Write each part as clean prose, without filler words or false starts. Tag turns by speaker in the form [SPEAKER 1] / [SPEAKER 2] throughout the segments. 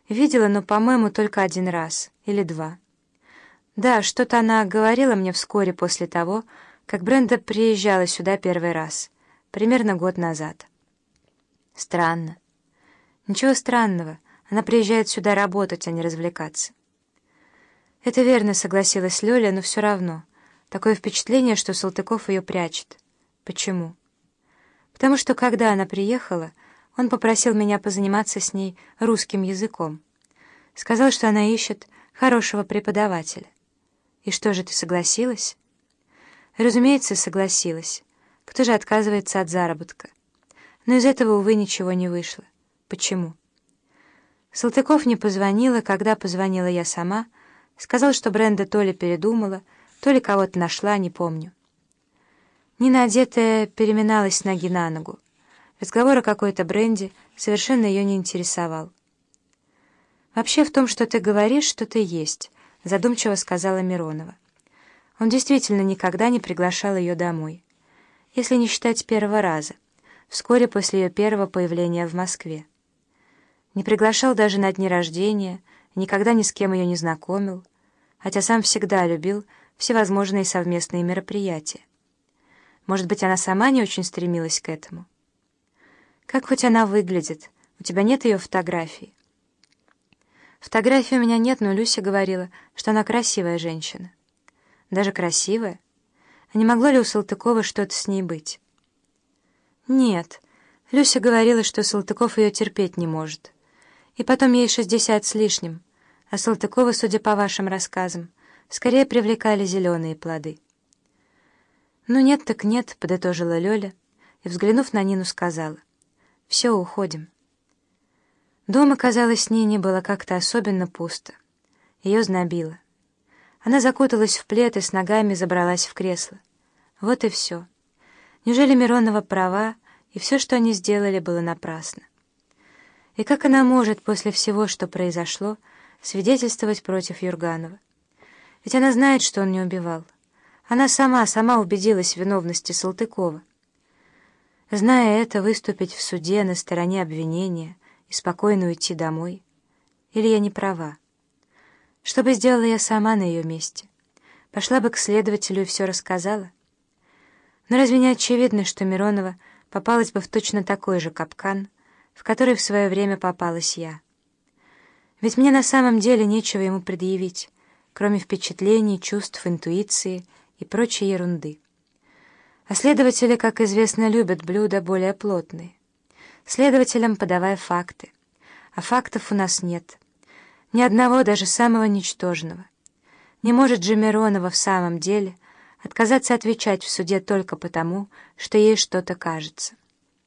[SPEAKER 1] Видела, но, по-моему, только один раз или два. Да, что-то она говорила мне вскоре после того, как Бренда приезжала сюда первый раз, примерно год назад. Странно. Ничего странного, она приезжает сюда работать, а не развлекаться. Это верно, согласилась Лёля, но все равно. Такое впечатление, что Салтыков ее прячет. Почему? Потому что, когда она приехала, он попросил меня позаниматься с ней русским языком. Сказал, что она ищет хорошего преподавателя. И что же, ты согласилась? Разумеется, согласилась. Кто же отказывается от заработка? Но из этого, увы, ничего не вышло. Почему? Салтыков не позвонила, когда позвонила я сама, сказал, что Бренда то ли передумала, то ли кого-то нашла, не помню. Нина, одетая, переминалась с ноги на ногу. Разговор о какой-то Бренде совершенно ее не интересовал. «Вообще в том, что ты говоришь, что-то есть», — задумчиво сказала Миронова. Он действительно никогда не приглашал ее домой, если не считать первого раза, вскоре после ее первого появления в Москве. Не приглашал даже на дни рождения, никогда ни с кем ее не знакомил, хотя сам всегда любил всевозможные совместные мероприятия. Может быть, она сама не очень стремилась к этому? Как хоть она выглядит? У тебя нет ее фотографий? Фотографий у меня нет, но Люся говорила, что она красивая женщина. Даже красивая? А не могло ли у Салтыкова что-то с ней быть? Нет. Люся говорила, что Салтыков ее терпеть не может. И потом ей 60 с лишним, а Салтыкова, судя по вашим рассказам, скорее привлекали зеленые плоды. «Ну нет так нет», — подытожила Лёля, и, взглянув на Нину, сказала: «Все, уходим». Дома, казалось, Нине было как-то особенно пусто. Ее знобило. Она закуталась в плед и с ногами забралась в кресло. Вот и все. Неужели Миронова права, и все, что они сделали, было напрасно? И как она может, после всего, что произошло, свидетельствовать против Юрганова? Ведь она знает, что он не убивал. Она сама убедилась в виновности Салтыкова. Зная это, выступить в суде на стороне обвинения и спокойно уйти домой? Или я не права? Что бы сделала я сама на ее месте? Пошла бы к следователю и все рассказала? Но разве не очевидно, что Миронова попалась бы в точно такой же капкан, в который в свое время попалась я? Ведь мне на самом деле нечего ему предъявить, кроме впечатлений, чувств, интуиции и прочей ерунды. А следователи, как известно, любят блюда более плотные. Следователям подавай факты. А фактов у нас нет. Ни одного, даже самого ничтожного. Не может же Миронова в самом деле отказаться отвечать в суде только потому, что ей что-то кажется.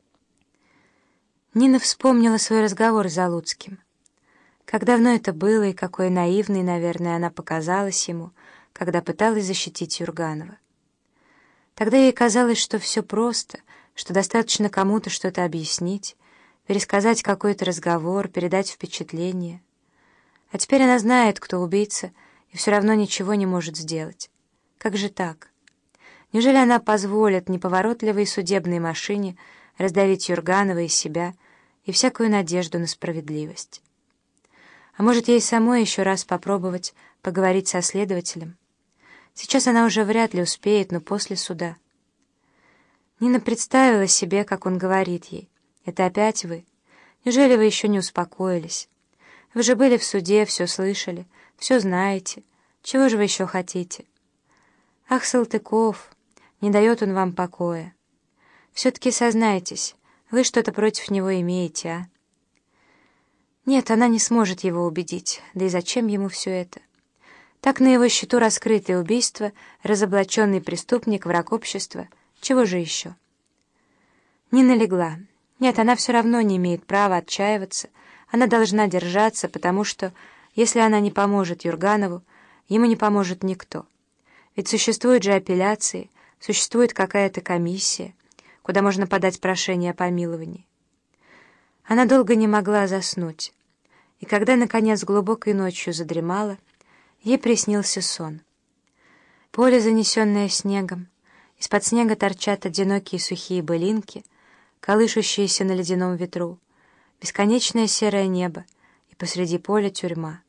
[SPEAKER 1] Нина вспомнила свой разговор с Залуцким. Как давно это было и какой наивной, наверное, она показалась ему, когда пыталась защитить Юрганова. Тогда ей казалось, что все просто, что достаточно кому-то что-то объяснить, пересказать какой-то разговор, передать впечатление. А теперь она знает, кто убийца, и все равно ничего не может сделать. Как же так? Неужели она позволит неповоротливой судебной машине раздавить Юрганова и себя и всякую надежду на справедливость? А может, ей самой еще раз попробовать поговорить со следователем? Сейчас она уже вряд ли успеет, но после суда. Нина представила себе, как он говорит ей: «Это опять вы? Неужели вы еще не успокоились? Вы же были в суде, все слышали, все знаете. Чего же вы еще хотите? Ах, Салтыков, не дает он вам покоя. Все-таки сознайтесь, вы что-то против него имеете, а?» Нет, она не сможет его убедить, да и зачем ему все это? Так на его счету раскрытое убийство, разоблаченный преступник, враг общества. Чего же еще? Нина легла. Нет, она все равно не имеет права отчаиваться. Она должна держаться, потому что, если она не поможет Юрганову, ему не поможет никто. Ведь существуют же апелляции, существует какая-то комиссия, куда можно подать прошение о помиловании. Она долго не могла заснуть, и когда, наконец, глубокой ночью задремала, ей приснился сон. Поле, занесенное снегом, из-под снега торчат одинокие сухие былинки, колышущиеся на ледяном ветру, бесконечное серое небо и посреди поля тюрьма.